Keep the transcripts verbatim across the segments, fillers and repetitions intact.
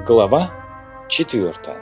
Глава четвёртая.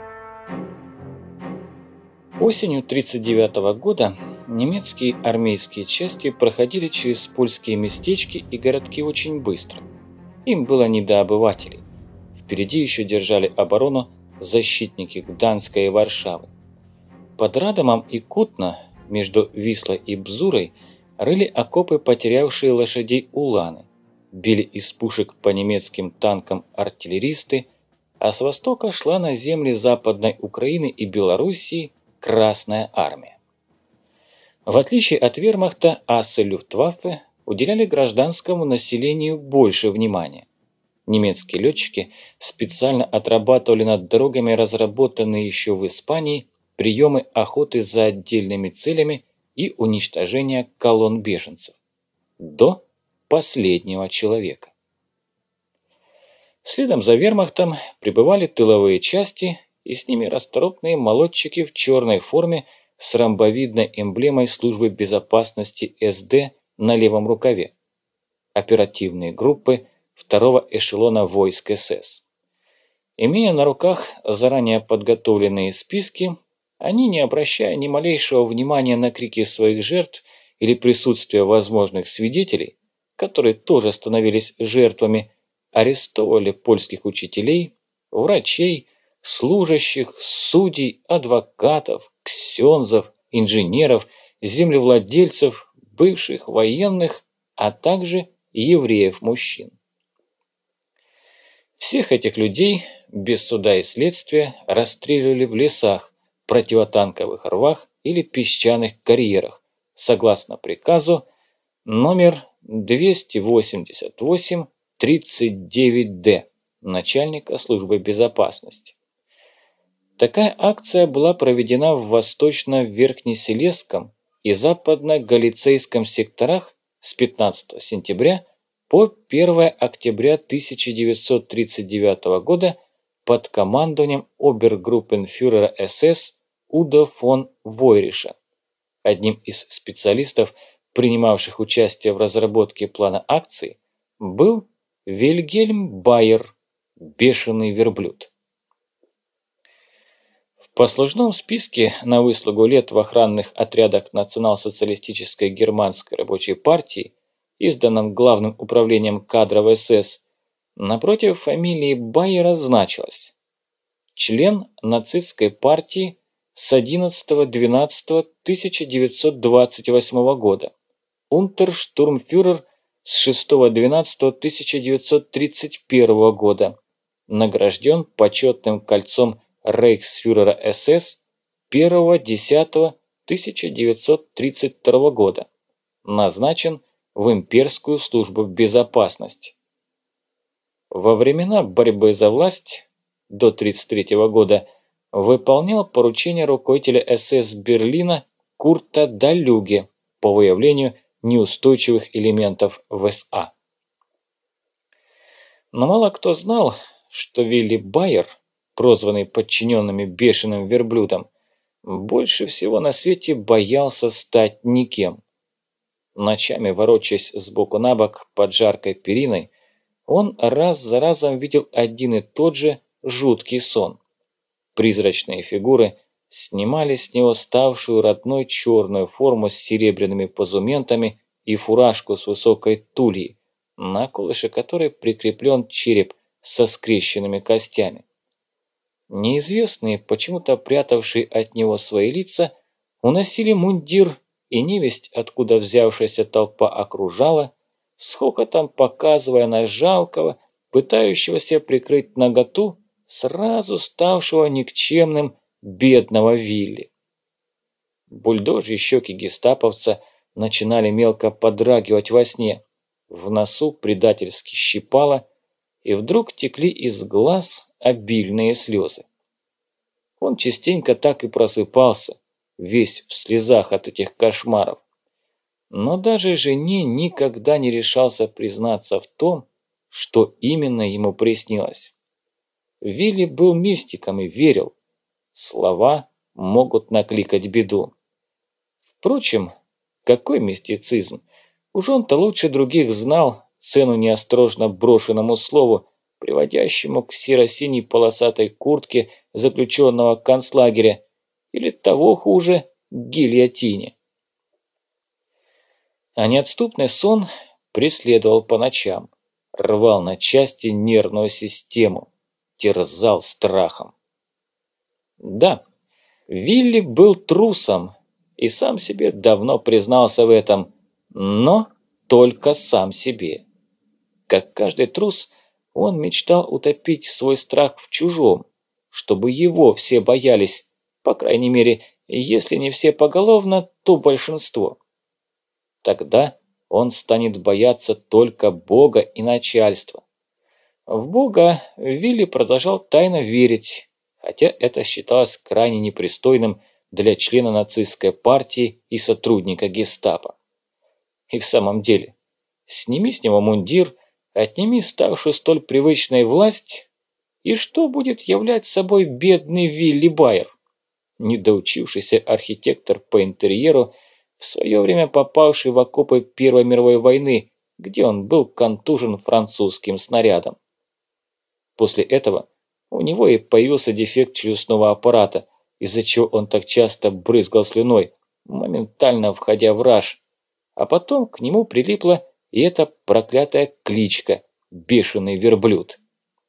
Осенью тридцать девятого года немецкие армейские части проходили через польские местечки и городки очень быстро. Им было не до обывателей. Впереди еще держали оборону защитники Гданьска и Варшавы. Под Радомом и Кутно, между Вислой и Бзурой, рыли окопы потерявшие лошадей уланы, били из пушек по немецким танкам артиллеристы, а с востока шла на земли Западной Украины и Белоруссии Красная Армия. В отличие от вермахта, асы Люфтваффе уделяли гражданскому населению больше внимания. Немецкие летчики специально отрабатывали над дорогами разработанные еще в Испании приемы охоты за отдельными целями и уничтожения колонн беженцев. До последнего человека. Следом за вермахтом прибывали тыловые части и с ними расторопные молодчики в черной форме с ромбовидной эмблемой службы безопасности эс дэ на левом рукаве. Оперативные группы второго эшелона войск эс эс. Имея на руках заранее подготовленные списки, они, не обращая ни малейшего внимания на крики своих жертв или присутствие возможных свидетелей, которые тоже становились жертвами, арестовывали польских учителей, врачей, служащих, судей, адвокатов, ксензов, инженеров, землевладельцев, бывших военных, а также евреев-мужчин. Всех этих людей без суда и следствия расстреливали в лесах, противотанковых рвах или песчаных карьерах, согласно приказу номер двести восемьдесят восемь тридцать девять дэ начальника службы безопасности. Такая акция была проведена в Восточно-Верхнеселесском и Западно-Галицейском секторах с пятнадцатого сентября по первое октября тысяча девятьсот тридцать девятого года под командованием обергруппенфюрера эс эс Удо фон Войриша, одним из специалистов, принимавших участие в разработке плана акции, был Вильгельм Байер, бешеный верблюд. В послужном списке на выслугу лет в охранных отрядах Национал-социалистической германской рабочей партии, изданном Главным управлением кадров эс эс, напротив фамилии Байера значилось: член нацистской партии с одиннадцатого двенадцатого тысяча девятьсот двадцать восьмого года, унтерштурмфюрер с шестого двенадцатого тысяча девятьсот тридцать первого года, награжден почетным кольцом рейхсфюрера эс эс первого десятого тысяча девятьсот тридцать второго года, назначен в имперскую службу безопасности. Во времена борьбы за власть до тридцать третьего года выполнял поручения руководителя эс эс Берлина Курта Далюге по выявлению неустойчивых элементов в эс а. Но мало кто знал, что Вилли Байер, прозванный подчиненными бешеным верблюдом, больше всего на свете боялся стать никем. Ночами, ворочаясь сбоку на бок под жаркой периной, он раз за разом видел один и тот же жуткий сон. Призрачные фигуры снимали с него ставшую родной черную форму с серебряными позументами и фуражку с высокой тульей, на колыше которой прикреплен череп со скрещенными костями. Неизвестные, почему-то прятавшие от него свои лица, уносили мундир, и невесть, откуда взявшаяся толпа окружала, с хохотом показывая на жалкого, пытающегося прикрыть наготу, сразу ставшего никчемным бедного Вилли. Бульдожьи щеки гестаповца начинали мелко подрагивать во сне, в носу предательски щипало, и вдруг текли из глаз обильные слезы. Он частенько так и просыпался, весь в слезах от этих кошмаров. Но даже жене никогда не решался признаться в том, что именно ему приснилось. Вилли был мистиком и верил, слова могут накликать беду. Впрочем, какой мистицизм? Уж он-то лучше других знал цену неосторожно брошенному слову, приводящему к серо-синей полосатой куртке заключенного концлагеря, или того хуже, к гильотине. А неотступный сон преследовал по ночам, рвал на части нервную систему, терзал страхом. Да, Вилли был трусом и сам себе давно признался в этом, но только сам себе. Как каждый трус, он мечтал утопить свой страх в чужом, чтобы его все боялись, по крайней мере, если не все поголовно, то большинство. Тогда он станет бояться только Бога и начальства. В Бога Вилли продолжал тайно верить, хотя это считалось крайне непристойным для члена нацистской партии и сотрудника гестапо. И в самом деле, сними с него мундир, отними ставшую столь привычной власть, и что будет являть собой бедный Вилли Байер, недоучившийся архитектор по интерьеру, в свое время попавший в окопы Первой мировой войны, где он был контужен французским снарядом. После этого у него и появился дефект челюстного аппарата, из-за чего он так часто брызгал слюной, моментально входя в раж, а потом к нему прилипла и эта проклятая кличка «Бешеный верблюд».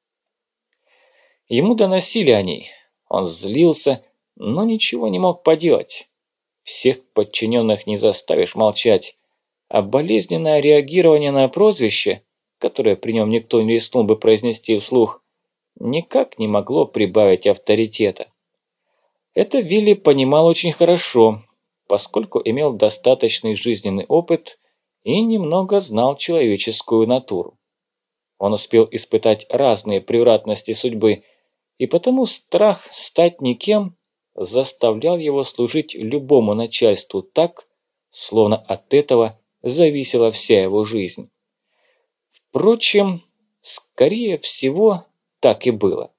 Ему доносили о ней, он злился, но ничего не мог поделать. Всех подчиненных не заставишь молчать, а болезненное реагирование на прозвище, которое при нем никто не рискнул бы произнести вслух, никак не могло прибавить авторитета. Это Вилли понимал очень хорошо, поскольку имел достаточный жизненный опыт и немного знал человеческую натуру. Он успел испытать разные превратности судьбы, и потому страх стать никем заставлял его служить любому начальству так, словно от этого зависела вся его жизнь. Впрочем, скорее всего, так и было.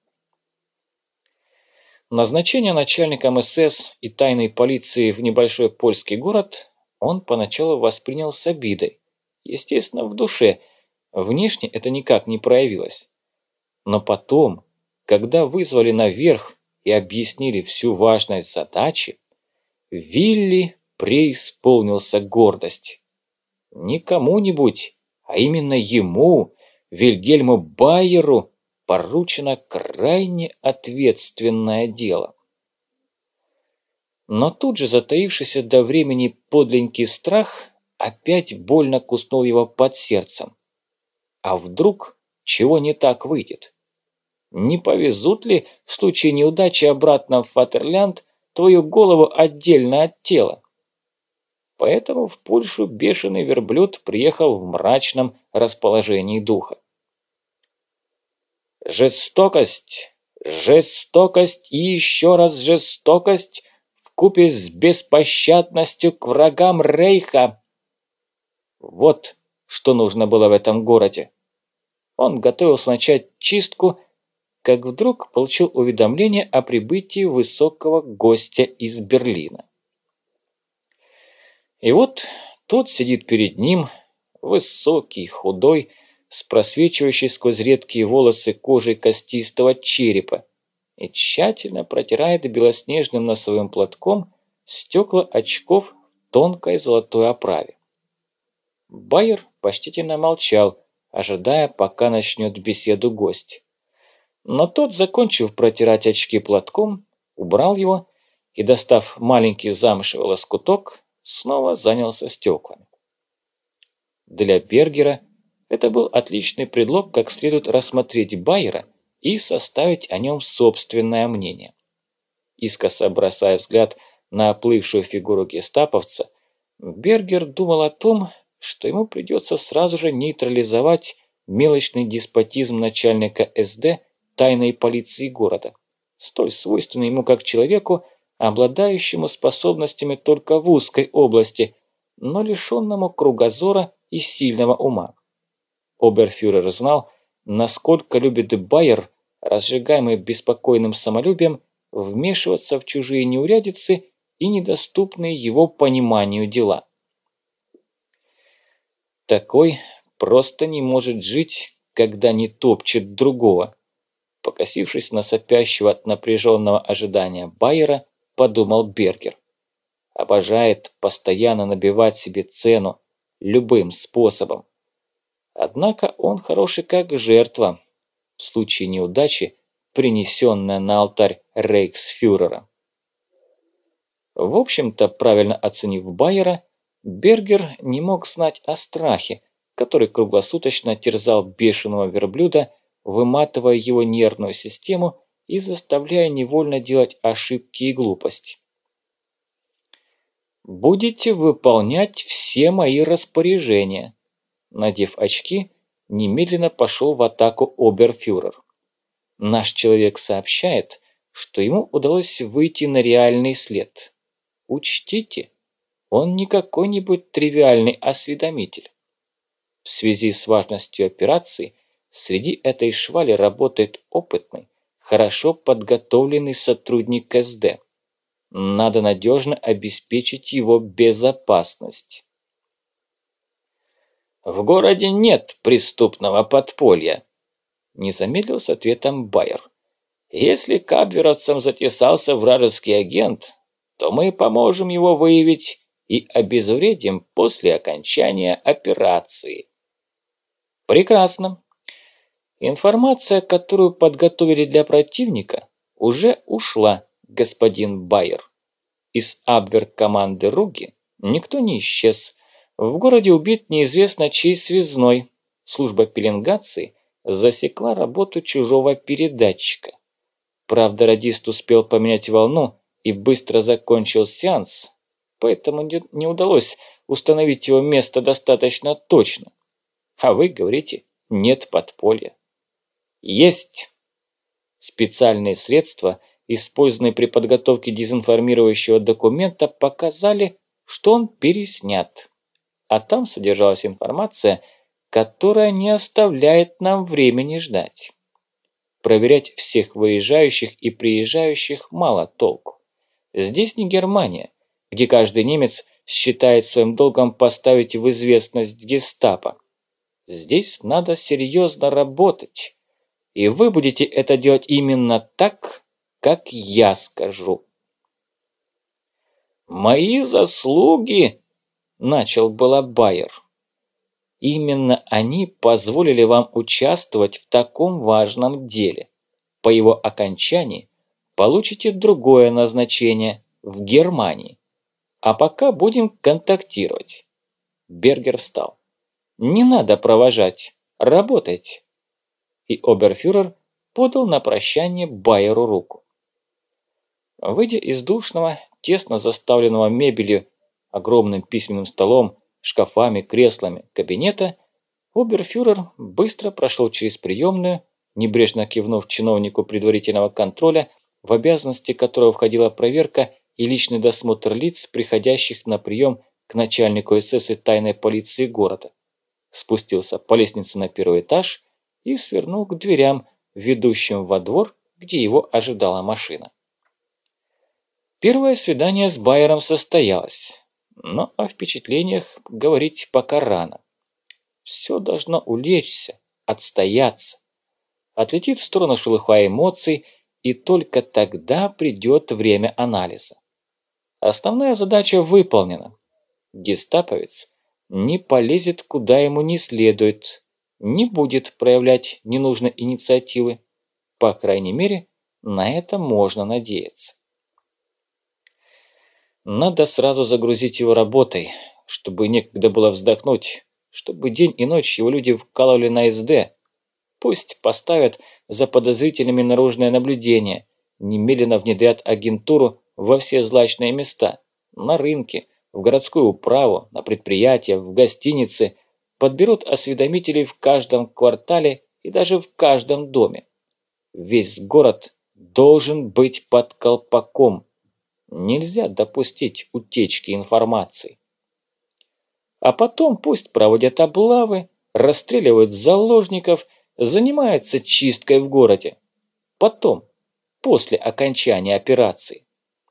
Назначение начальником эс эс и тайной полиции в небольшой польский город он поначалу воспринял с обидой, естественно, в душе, внешне это никак не проявилось. Но потом, когда вызвали наверх и объяснили всю важность задачи, Вилли преисполнился гордости. Не кому-нибудь, а именно ему, Вильгельму Байеру, поручено крайне ответственное дело. Но тут же затаившийся до времени подленький страх опять больно куснул его под сердцем. А вдруг чего не так выйдет? Не повезут ли в случае неудачи обратно в Фатерлянд твою голову отдельно от тела? Поэтому в Польшу бешеный верблюд приехал в мрачном расположении духа. Жестокость, жестокость и еще раз жестокость вкупе с беспощадностью к врагам Рейха. Вот что нужно было в этом городе. Он готовился начать чистку, как вдруг получил уведомление о прибытии высокого гостя из Берлина. И вот тот сидит перед ним, высокий, худой, с просвечивающей сквозь редкие волосы кожей костистого черепа, и тщательно протирает белоснежным носовым платком стекла очков в тонкой золотой оправе. Байер почтительно молчал, ожидая, пока начнет беседу гость. Но тот, закончив протирать очки платком, убрал его и, достав маленький замшевый лоскуток, снова занялся стеклами. Для Бергера это был отличный предлог как следует рассмотреть Байера и составить о нем собственное мнение. Искоса бросая взгляд на оплывшую фигуру гестаповца, Бергер думал о том, что ему придется сразу же нейтрализовать мелочный деспотизм начальника эс дэ тайной полиции города, столь свойственный ему как человеку, обладающему способностями только в узкой области, но лишенному кругозора и сильного ума. Оберфюрер знал, насколько любит Байер, разжигаемый беспокойным самолюбием, вмешиваться в чужие неурядицы и недоступные его пониманию дела. Такой просто не может жить, никогда не топчет другого. Покосившись на сопящего от напряженного ожидания Байера, подумал Бергер. Обожает постоянно набивать себе цену любым способом. Однако он хороший как жертва, в случае неудачи, принесенная на алтарь рейхсфюрера. В общем-то, правильно оценив Байера, Бергер не мог знать о страхе, который круглосуточно терзал бешеного верблюда, выматывая его нервную систему и заставляя невольно делать ошибки и глупости. «Будете выполнять все мои распоряжения», – надев очки, немедленно пошел в атаку оберфюрер. «Наш человек сообщает, что ему удалось выйти на реальный след. Учтите, он не какой-нибудь тривиальный осведомитель. В связи с важностью операции среди этой швали работает опытный, хорошо подготовленный сотрудник эс дэ. Надо надежно обеспечить его безопасность». «В городе нет преступного подполья», – не замедлил с ответом Байер. «Если к абверовцам затесался вражеский агент, то мы поможем его выявить и обезвредим после окончания операции». «Прекрасно. Информация, которую подготовили для противника, уже ушла, господин Байер. Из абвер-команды Руги никто не исчез. В городе убит неизвестно чей связной. Служба пеленгации засекла работу чужого передатчика. Правда, радист успел поменять волну и быстро закончил сеанс, поэтому не удалось установить его место достаточно точно. А вы говорите, нет подполья. Есть. Специальные средства, использованные при подготовке дезинформирующего документа, показали, что он переснят. А там содержалась информация, которая не оставляет нам времени ждать. Проверять всех выезжающих и приезжающих мало толку. Здесь не Германия, где каждый немец считает своим долгом поставить в известность гестапо. Здесь надо серьезно работать, и вы будете это делать именно так, как я скажу. «Мои заслуги!» – начал было Байер. «Именно они позволили вам участвовать в таком важном деле. По его окончании получите другое назначение в Германии. А пока будем контактировать». Бергер встал. «Не надо провожать, работайте». И оберфюрер подал на прощание Байеру руку. Выйдя из душного, тесно заставленного мебелью, огромным письменным столом, шкафами, креслами кабинета, оберфюрер быстро прошел через приемную, небрежно кивнув чиновнику предварительного контроля, в обязанности которого входила проверка и личный досмотр лиц, приходящих на прием к начальнику эс эс и тайной полиции города. Спустился по лестнице на первый этаж и свернул к дверям, ведущим во двор, где его ожидала машина. Первое свидание с Байером состоялось, но о впечатлениях говорить пока рано. Все должно улечься, отстояться. Отлетит в сторону шелуха эмоций, и только тогда придет время анализа. Основная задача выполнена. Гестаповец не полезет куда ему не следует, не будет проявлять ненужной инициативы. По крайней мере, на это можно надеяться. Надо сразу загрузить его работой, чтобы некогда было вздохнуть, чтобы день и ночь его люди вкалывали на эс дэ. Пусть поставят за подозрительными наружное наблюдение, немедленно внедрят агентуру во все злачные места, на рынке, в городскую управу, на предприятия, в гостинице, подберут осведомителей в каждом квартале и даже в каждом доме. Весь город должен быть под колпаком. Нельзя допустить утечки информации. А потом пусть проводят облавы, расстреливают заложников, занимаются чисткой в городе. Потом, после окончания операции.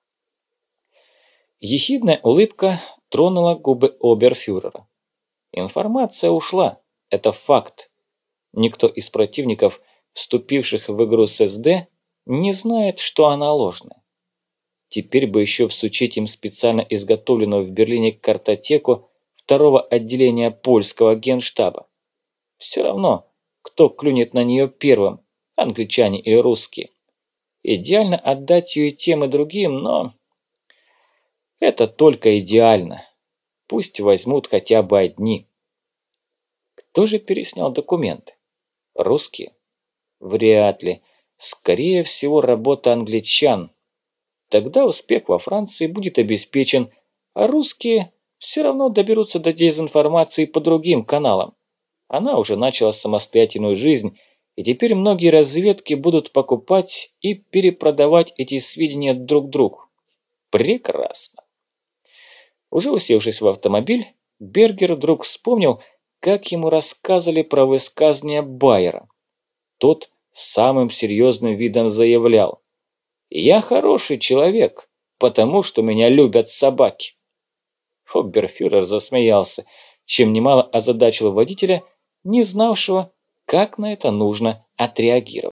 Ехидная улыбка тронула губы оберфюрера. Информация ушла, это факт. Никто из противников, вступивших в игру с эс дэ, не знает, что она ложная. Теперь бы еще всучить им специально изготовленную в Берлине картотеку второго отделения польского генштаба. Все равно, кто клюнет на нее первым, англичане или русские. Идеально отдать ее и тем, и другим, но это только идеально. Пусть возьмут хотя бы одни. Кто же переснял документы? Русские? Вряд ли. Скорее всего, работа англичан. Тогда успех во Франции будет обеспечен, а русские все равно доберутся до дезинформации по другим каналам. Она уже начала самостоятельную жизнь, и теперь многие разведки будут покупать и перепродавать эти сведения друг другу. Прекрасно. Уже усевшись в автомобиль, Бергер вдруг вспомнил, как ему рассказывали про высказывания Байера. Тот с самым серьезным видом заявлял: «Я хороший человек, потому что меня любят собаки». Оберфюрер засмеялся, чем немало озадачил водителя, не знавшего, как на это нужно отреагировать.